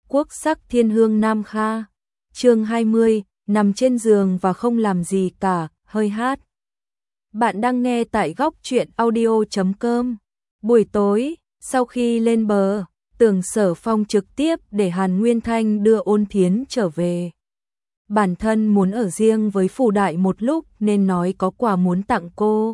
Quốc sắc thiên hương Nam Kha. Chương 20, nằm trên giường và không làm gì cả, hơi hát. Bạn đang nghe tại góc truyện audio.com. Buổi tối, sau khi lên bờ, Tưởng Sở Phong trực tiếp để Hàn Nguyên Thanh đưa Ôn Thiến trở về. Bản thân muốn ở riêng với Phù Đại một lúc nên nói có quà muốn tặng cô.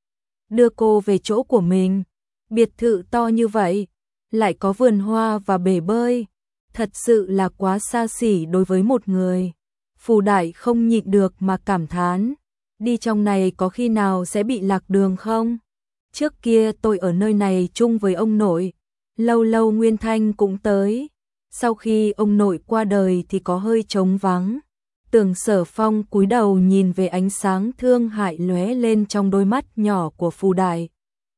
Đưa cô về chỗ của mình. Biệt thự to như vậy, lại có vườn hoa và bể bơi. Thật sự là quá xa xỉ đối với một người. Phù Đại không nhịn được mà cảm thán. Đi trong này có khi nào sẽ bị lạc đường không? Trước kia tôi ở nơi này chung với ông nội. Lâu lâu Nguyên Thanh cũng tới. Sau khi ông nội qua đời thì có hơi trống vắng. Tưởng Sở Phong cúi đầu nhìn về ánh sáng thương hại lóe lên trong đôi mắt nhỏ của Phù Đại.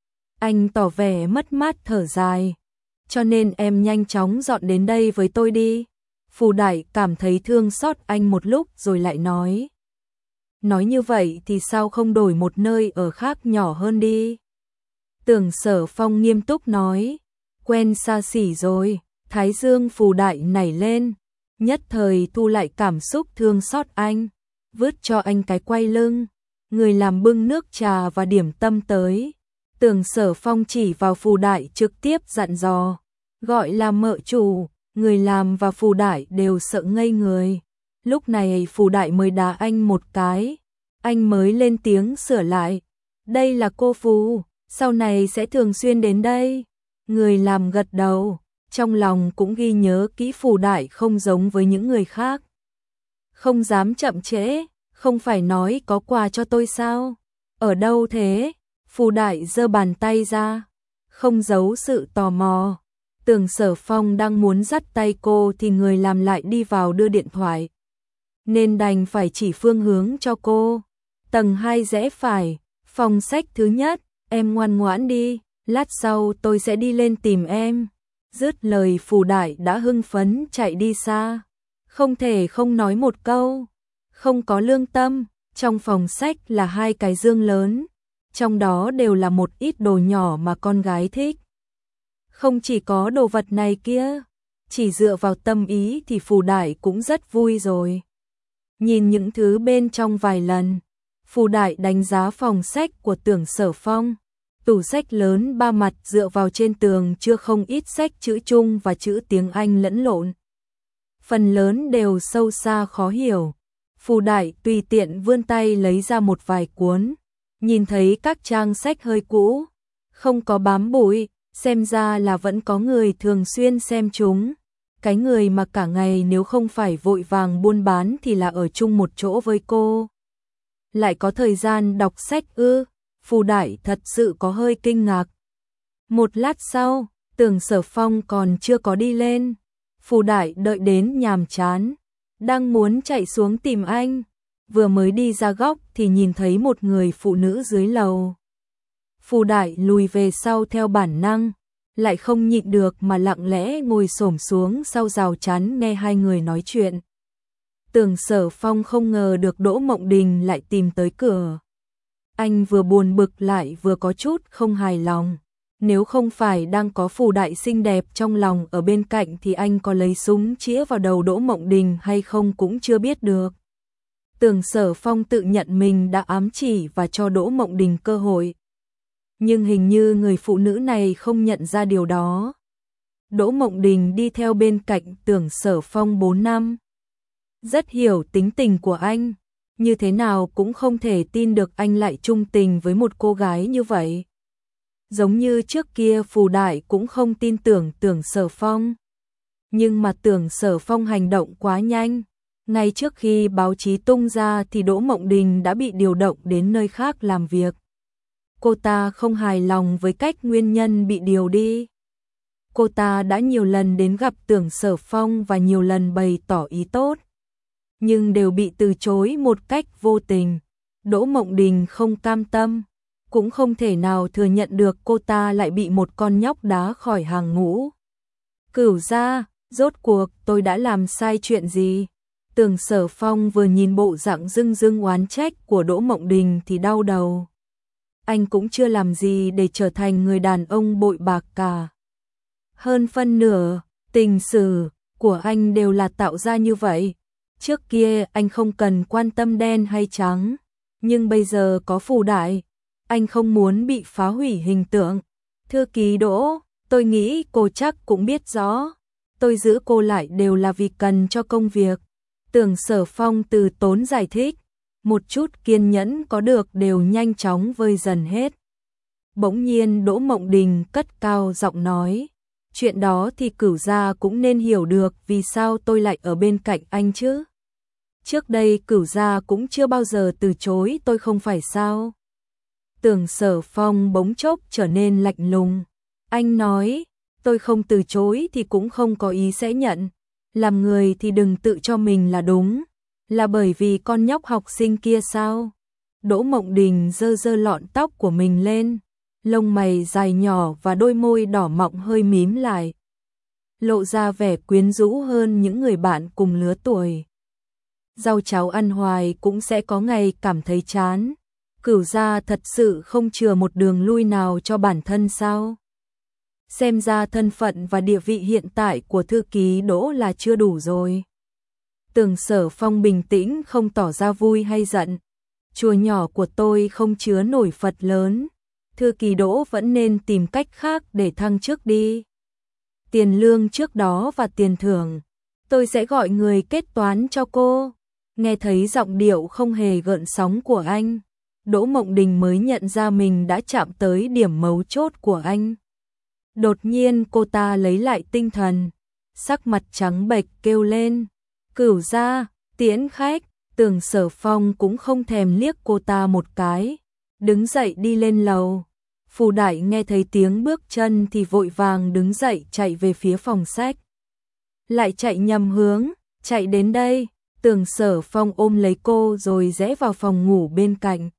Anh tỏ vẻ mất mát thở dài. Cho nên em nhanh chóng dọn đến đây với tôi đi. Phù Đại cảm thấy thương xót anh một lúc rồi lại nói. Nói như vậy thì sao không đổi một nơi ở khác nhỏ hơn đi? Tưởng Sở Phong nghiêm túc nói. Quen xa xỉ rồi. Thái dương Phù Đại nảy lên. Nhất thời thu lại cảm xúc thương xót anh. Vứt cho anh cái quay lưng. Người làm bưng nước trà và điểm tâm tới. Tưởng Sở Phong chỉ vào Phù Đại trực tiếp dặn dò. Gọi là mợ chủ. Người làm và Phù Đại đều sợ ngây người. Lúc này Phù Đại mới đá anh một cái. Anh mới lên tiếng sửa lại. Đây là cô Phù, sau này sẽ thường xuyên đến đây. Người làm gật đầu, trong lòng cũng ghi nhớ kỹ Phù Đại không giống với những người khác. Không dám chậm trễ, không phải nói có quà cho tôi sao? Ở đâu thế? Phù Đại giơ bàn tay ra, không giấu sự tò mò. Tưởng Sở Phong đang muốn dắt tay cô thì người làm lại đi vào đưa điện thoại. Nên đành phải chỉ phương hướng cho cô. Tầng 2 rẽ phải, phòng sách thứ nhất, em ngoan ngoãn đi, lát sau tôi sẽ đi lên tìm em. Dứt lời Phù Đại đã hưng phấn chạy đi xa. Không thể không nói một câu. Không có lương tâm, trong phòng sách là 2 cái dương lớn. Trong đó đều là một ít đồ nhỏ mà con gái thích. Không chỉ có đồ vật này kia, chỉ dựa vào tâm ý thì Phù Đại cũng rất vui rồi. Nhìn những thứ bên trong vài lần, Phù Đại đánh giá phòng sách của Tưởng Sở Phong. Tủ sách lớn 3 mặt dựa vào trên tường chưa không ít sách chữ Trung và chữ tiếng Anh lẫn lộn. Phần lớn đều sâu xa khó hiểu. Phù Đại tùy tiện vươn tay lấy ra một vài cuốn. Nhìn thấy các trang sách hơi cũ, không có bám bụi, xem ra là vẫn có người thường xuyên xem chúng. Cái người mà cả ngày nếu không phải vội vàng buôn bán thì là ở chung một chỗ với cô. Lại có thời gian đọc sách ư? Phù Đại thật sự có hơi kinh ngạc. Một lát sau, Tưởng Sở Phong còn chưa có đi lên. Phù Đại đợi đến nhàm chán, đang muốn chạy xuống tìm anh. Vừa mới đi ra góc thì nhìn thấy một người phụ nữ dưới lầu. Phù Đại lùi về sau theo bản năng, lại không nhịn được mà lặng lẽ ngồi xổm xuống sau rào chắn nghe hai người nói chuyện. Tưởng Sở Phong không ngờ được Đỗ Mộng Đình lại tìm tới cửa. Anh vừa buồn bực lại vừa có chút không hài lòng. Nếu không phải đang có Phù Đại xinh đẹp trong lòng ở bên cạnh thì anh có lấy súng chĩa vào đầu Đỗ Mộng Đình hay không cũng chưa biết được. Tưởng Sở Phong tự nhận mình đã ám chỉ và cho Đỗ Mộng Đình cơ hội. Nhưng hình như người phụ nữ này không nhận ra điều đó. Đỗ Mộng Đình đi theo bên cạnh Tưởng Sở Phong 4 năm. Rất hiểu tính tình của anh. Như thế nào cũng không thể tin được anh lại chung tình với một cô gái như vậy. Giống như trước kia Phù Đại cũng không tin tưởng Tưởng Sở Phong. Nhưng mà Tưởng Sở Phong hành động quá nhanh. Ngay trước khi báo chí tung ra thì Đỗ Mộng Đình đã bị điều động đến nơi khác làm việc. Cô ta không hài lòng với cách nguyên nhân bị điều đi. Cô ta đã nhiều lần đến gặp Tưởng Sở Phong và nhiều lần bày tỏ ý tốt. Nhưng đều bị từ chối một cách vô tình. Đỗ Mộng Đình không cam tâm, cũng không thể nào thừa nhận được cô ta lại bị một con nhóc đá khỏi hàng ngũ. Cửu gia, rốt cuộc tôi đã làm sai chuyện gì? Tưởng Sở Phong vừa nhìn bộ dạng dưng dưng oán trách của Đỗ Mộng Đình thì đau đầu. Anh cũng chưa làm gì để trở thành người đàn ông bội bạc cả. Hơn phân nửa, tình sử, của anh đều là tạo ra như vậy. Trước kia anh không cần quan tâm đen hay trắng, nhưng bây giờ có Phù Đại, anh không muốn bị phá hủy hình tượng. Thư ký Đỗ, tôi nghĩ cô chắc cũng biết rõ, tôi giữ cô lại đều là vì cần cho công việc. Tưởng Sở Phong từ tốn giải thích, một chút kiên nhẫn có được đều nhanh chóng vơi dần hết. Bỗng nhiên Đỗ Mộng Đình cất cao giọng nói, chuyện đó thì Cửu gia cũng nên hiểu được vì sao tôi lại ở bên cạnh anh chứ. Trước đây Cửu gia cũng chưa bao giờ từ chối tôi không phải sao. Tưởng Sở Phong bỗng chốc trở nên lạnh lùng. Anh nói, tôi không từ chối thì cũng không có ý sẽ nhận. Làm người thì đừng tự cho mình là đúng. Là bởi vì con nhóc học sinh kia sao? Đỗ Mộng Đình giơ giơ lọn tóc của mình lên. Lông mày dài nhỏ và đôi môi đỏ mọng hơi mím lại. Lộ ra vẻ quyến rũ hơn những người bạn cùng lứa tuổi. Rau cháo ăn hoài cũng sẽ có ngày cảm thấy chán. Cửu gia thật sự không chừa một đường lui nào cho bản thân sao? Xem ra thân phận và địa vị hiện tại của thư ký Đỗ là chưa đủ rồi. Tưởng Sở Phong bình tĩnh không tỏ ra vui hay giận. Chùa nhỏ của tôi không chứa nổi Phật lớn. Thư ký Đỗ vẫn nên tìm cách khác để thăng chức đi. Tiền lương trước đó và tiền thưởng, tôi sẽ gọi người kết toán cho cô. Nghe thấy giọng điệu không hề gợn sóng của anh, Đỗ Mộng Đình mới nhận ra mình đã chạm tới điểm mấu chốt của anh. Đột nhiên cô ta lấy lại tinh thần, sắc mặt trắng bệch kêu lên, Cửu gia, tiễn khách. Tưởng Sở Phong cũng không thèm liếc cô ta một cái, đứng dậy đi lên lầu. Phù Đại nghe thấy tiếng bước chân thì vội vàng đứng dậy chạy về phía phòng sách. Lại chạy nhầm hướng, chạy đến đây, Tưởng Sở Phong ôm lấy cô rồi rẽ vào phòng ngủ bên cạnh.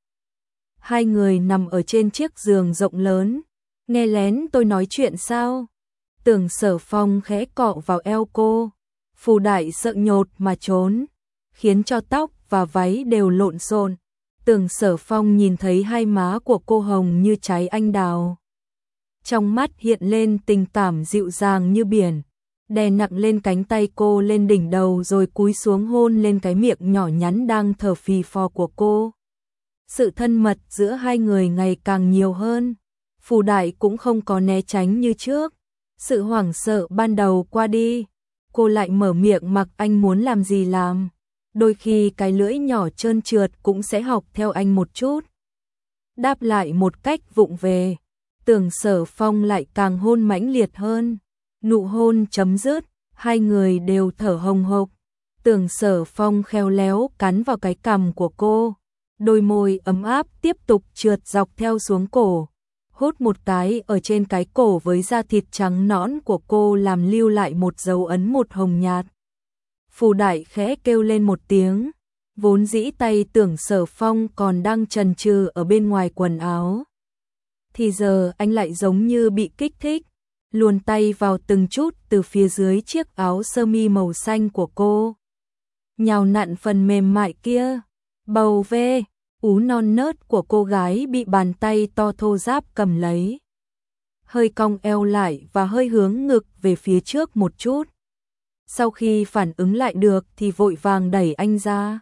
Hai người nằm ở trên chiếc giường rộng lớn, nghe lén tôi nói chuyện sao? Tưởng Sở Phong khẽ cọ vào eo cô, Phù Đại sợ nhột mà trốn, khiến cho tóc và váy đều lộn xộn. Tưởng Sở Phong nhìn thấy hai má của cô hồng như trái anh đào. Trong mắt hiện lên tình cảm dịu dàng như biển, đè nặng lên cánh tay cô lên đỉnh đầu rồi cúi xuống hôn lên cái miệng nhỏ nhắn đang thở phì phò của cô. Sự thân mật giữa hai người ngày càng nhiều hơn. Phù Đại cũng không có né tránh như trước. Sự hoảng sợ ban đầu qua đi, cô lại mở miệng mặc anh muốn làm gì làm. Đôi khi cái lưỡi nhỏ trơn trượt cũng sẽ học theo anh một chút. Đáp lại một cách vụng về, Tưởng Sở Phong lại càng hôn mãnh liệt hơn. Nụ hôn chấm dứt, hai người đều thở hồng hộc. Tưởng Sở Phong khéo léo cắn vào cái cằm của cô, đôi môi ấm áp tiếp tục trượt dọc theo xuống cổ, hút một cái ở trên cái cổ với da thịt trắng nõn của cô làm lưu lại một dấu ấn một hồng nhạt. Phù Đại khẽ kêu lên một tiếng, vốn dĩ tay Tưởng Sở Phong còn đang chần chừ ở bên ngoài quần áo. Thì giờ anh lại giống như bị kích thích, luồn tay vào từng chút từ phía dưới chiếc áo sơ mi màu xanh của cô. Nhào nặn phần mềm mại kia, bầu vê, ú non nớt của cô gái bị bàn tay to thô ráp cầm lấy. Hơi cong eo lại và hơi hướng ngực về phía trước một chút. Sau khi phản ứng lại được thì vội vàng đẩy anh ra.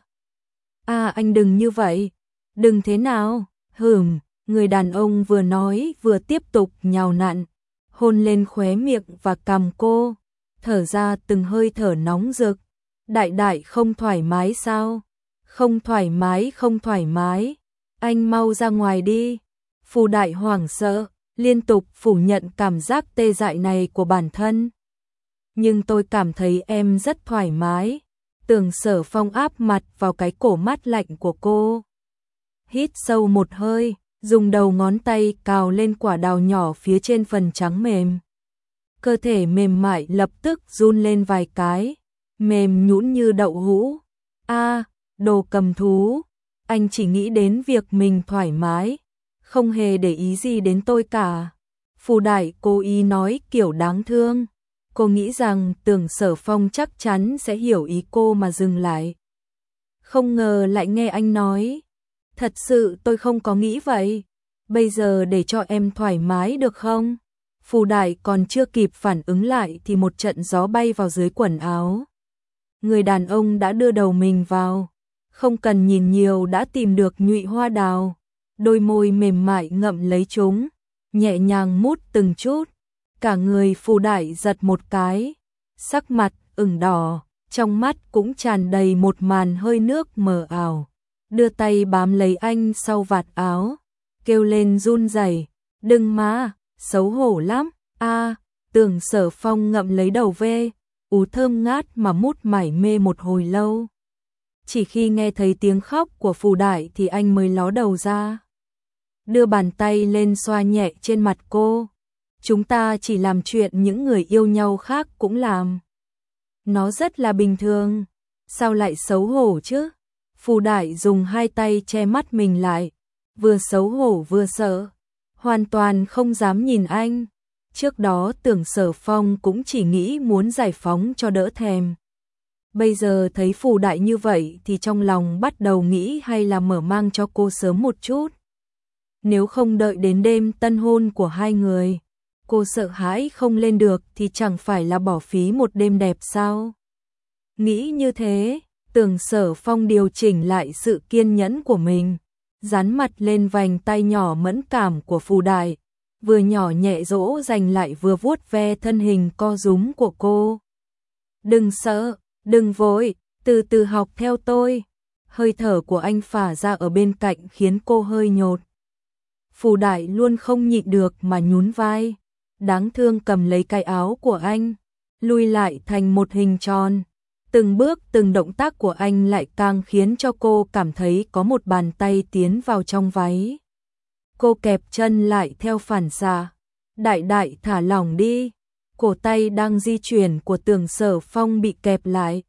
Anh đừng như vậy. Đừng thế nào? Người đàn ông vừa nói vừa tiếp tục nhào nặn, hôn lên khóe miệng và cằm cô, thở ra từng hơi thở nóng rực. Đại không thoải mái sao? Không thoải mái. Anh mau ra ngoài đi. Phù Đại hoảng sợ, liên tục phủ nhận cảm giác tê dại này của bản thân. Nhưng tôi cảm thấy em rất thoải mái. Tưởng Sở Phong áp mặt vào cái cổ mát lạnh của cô. Hít sâu một hơi, dùng đầu ngón tay cào lên quả đào nhỏ phía trên phần trắng mềm. Cơ thể mềm mại lập tức run lên vài cái, mềm nhũn như đậu hũ. Đồ cầm thú, anh chỉ nghĩ đến việc mình thoải mái, không hề để ý gì đến tôi cả. Phù Đại cố ý nói kiểu đáng thương. Cô nghĩ rằng Tưởng Sở Phong chắc chắn sẽ hiểu ý cô mà dừng lại. Không ngờ lại nghe anh nói, thật sự tôi không có nghĩ vậy. Bây giờ để cho em thoải mái được không? Phù Đại còn chưa kịp phản ứng lại thì một trận gió bay vào dưới quần áo. Người đàn ông đã đưa đầu mình vào, không cần nhìn nhiều đã tìm được nhụy hoa đào, đôi môi mềm mại ngậm lấy chúng, nhẹ nhàng mút từng chút. Cả người Phù Đại giật một cái, sắc mặt ửng đỏ, trong mắt cũng tràn đầy một màn hơi nước mờ ảo. Đưa tay bám lấy anh sau vạt áo, kêu lên run rẩy, "Đừng mà, xấu hổ lắm." A, Tưởng Sở Phong ngậm lấy đầu ve, ú thơm ngát mà mút mải mê một hồi lâu. Chỉ khi nghe thấy tiếng khóc của Phù Đại thì anh mới ló đầu ra, đưa bàn tay lên xoa nhẹ trên mặt cô. "Chúng ta chỉ làm chuyện những người yêu nhau khác cũng làm. Nó rất là bình thường, sao lại xấu hổ chứ?" Phù Đại dùng hai tay che mắt mình lại, vừa xấu hổ vừa sợ, hoàn toàn không dám nhìn anh. Trước đó Tưởng Sở Phong cũng chỉ nghĩ muốn giải phóng cho đỡ thèm. Bây giờ thấy Phù Đại như vậy thì trong lòng bắt đầu nghĩ hay là mở mang cho cô sớm một chút. Nếu không đợi đến đêm tân hôn của hai người, cô sợ hãi không lên được thì chẳng phải là bỏ phí một đêm đẹp sao? Nghĩ như thế, Tưởng Sở Phong điều chỉnh lại sự kiên nhẫn của mình, dán mặt lên vành tay nhỏ mẫn cảm của Phù Đại, vừa nhỏ nhẹ dỗ dành lại vừa vuốt ve thân hình co rúm của cô. "Đừng sợ, đừng vội, từ từ học theo tôi." Hơi thở của anh phả ra ở bên cạnh khiến cô hơi nhột. Phù Đại luôn không nhịn được mà nhún vai, đáng thương cầm lấy cái áo của anh, lui lại thành một hình tròn. Từng bước từng động tác của anh lại càng khiến cho cô cảm thấy có một bàn tay tiến vào trong váy. Cô kẹp chân lại theo phản xạ. "Đại đại thả lỏng đi." Cổ tay đang di chuyển của Tưởng Sở Phong bị kẹp lại.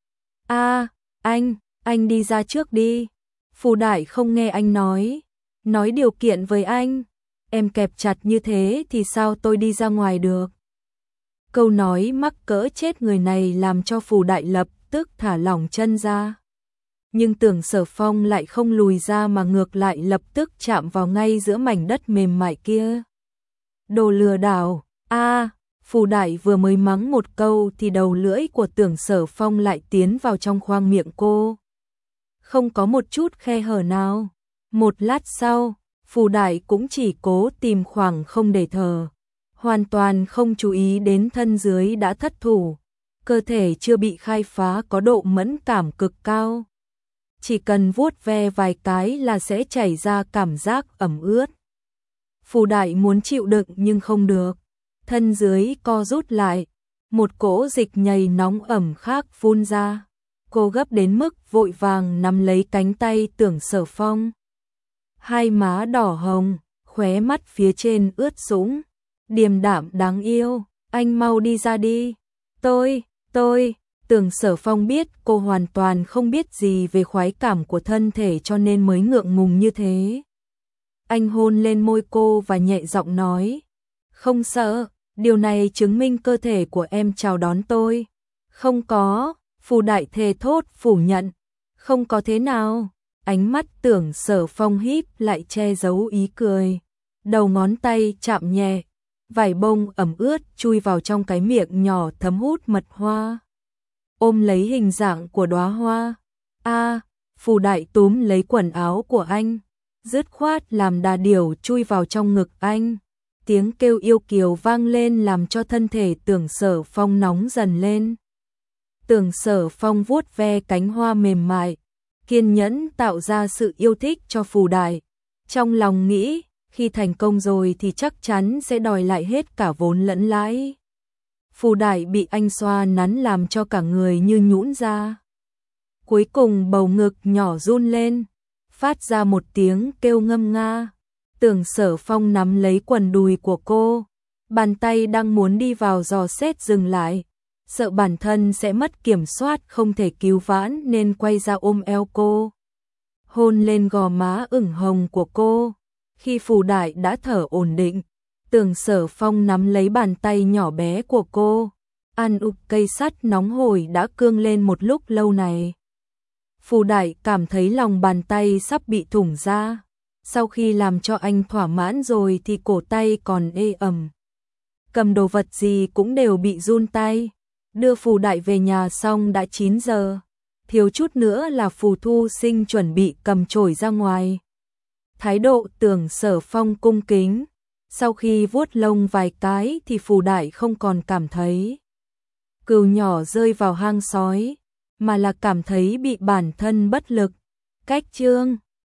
"A, anh đi ra trước đi." Phù Đại không nghe anh nói điều kiện với anh. "Em kẹp chặt như thế thì sao tôi đi ra ngoài được?" Câu nói mắc cỡ chết người này làm cho Phù Đại lập tức thả lỏng chân ra. Nhưng Tưởng Sở Phong lại không lùi ra mà ngược lại lập tức chạm vào ngay giữa mảnh đất mềm mại kia. "Đồ lừa đảo." Phù Đại vừa mới mắng một câu thì đầu lưỡi của Tưởng Sở Phong lại tiến vào trong khoang miệng cô. Không có một chút khe hở nào. Một lát sau, Phù Đại cũng chỉ cố tìm khoảng không để thở, hoàn toàn không chú ý đến thân dưới đã thất thủ, cơ thể chưa bị khai phá có độ mẫn cảm cực cao. Chỉ cần vuốt ve vài cái là sẽ chảy ra cảm giác ẩm ướt. Phù Đại muốn chịu đựng nhưng không được, thân dưới co rút lại, một cỗ dịch nhầy nóng ẩm khác phun ra. Cô gấp đến mức vội vàng nắm lấy cánh tay Tưởng Sở Phong. Hai má đỏ hồng, khóe mắt phía trên ướt sũng, điềm đạm đáng yêu. "Anh mau đi ra đi." Tôi. Tưởng Sở Phong biết cô hoàn toàn không biết gì về khoái cảm của thân thể cho nên mới ngượng ngùng như thế. Anh hôn lên môi cô và nhẹ giọng nói, "Không sợ, điều này chứng minh cơ thể của em chào đón tôi." "Không có." Phù Đại thề thốt phủ nhận. "Không có thế nào?" Ánh mắt Tưởng Sở Phong híp lại che giấu ý cười. Đầu ngón tay chạm nhẹ, vải bông ẩm ướt chui vào trong cái miệng nhỏ thấm hút mật hoa, ôm lấy hình dạng của đóa hoa. Phù Đại túm lấy quần áo của anh, dứt khoát làm đà điểu chui vào trong ngực anh. Tiếng kêu yêu kiều vang lên làm cho thân thể Tưởng Sở Phong nóng dần lên. Tưởng Sở Phong vuốt ve cánh hoa mềm mại, kiên nhẫn tạo ra sự yêu thích cho Phù Đại. Trong lòng nghĩ, khi thành công rồi thì chắc chắn sẽ đòi lại hết cả vốn lẫn lãi. Phù Đại bị anh xoa nắn làm cho cả người như nhũn ra. Cuối cùng bầu ngực nhỏ run lên, phát ra một tiếng kêu ngâm nga. Tưởng Sở Phong nắm lấy quần đùi của cô, bàn tay đang muốn đi vào dò xét dừng lại, sợ bản thân sẽ mất kiểm soát không thể cứu vãn nên quay ra ôm eo cô, hôn lên gò má ửng hồng của cô. Khi Phù Đại đã thở ổn định, Tưởng Sở Phong nắm lấy bàn tay nhỏ bé của cô, ăn úp cây sắt nóng hổi đã cương lên một lúc lâu này. Phù Đại cảm thấy lòng bàn tay sắp bị thủng ra. Sau khi làm cho anh thỏa mãn rồi thì cổ tay còn ê ẩm. cầm đồ vật gì cũng đều bị run tay. Đưa Phù Đại về nhà xong đã 9 giờ, thiếu chút nữa là Phù Thu Sinh chuẩn bị cầm chổi ra ngoài. Thái độ Tưởng Sở Phong cung kính, sau khi vuốt lông vài cái thì Phù Đại không còn cảm thấy cừu nhỏ rơi vào hang sói, mà là cảm thấy bị bản thân bất lực. Cách chương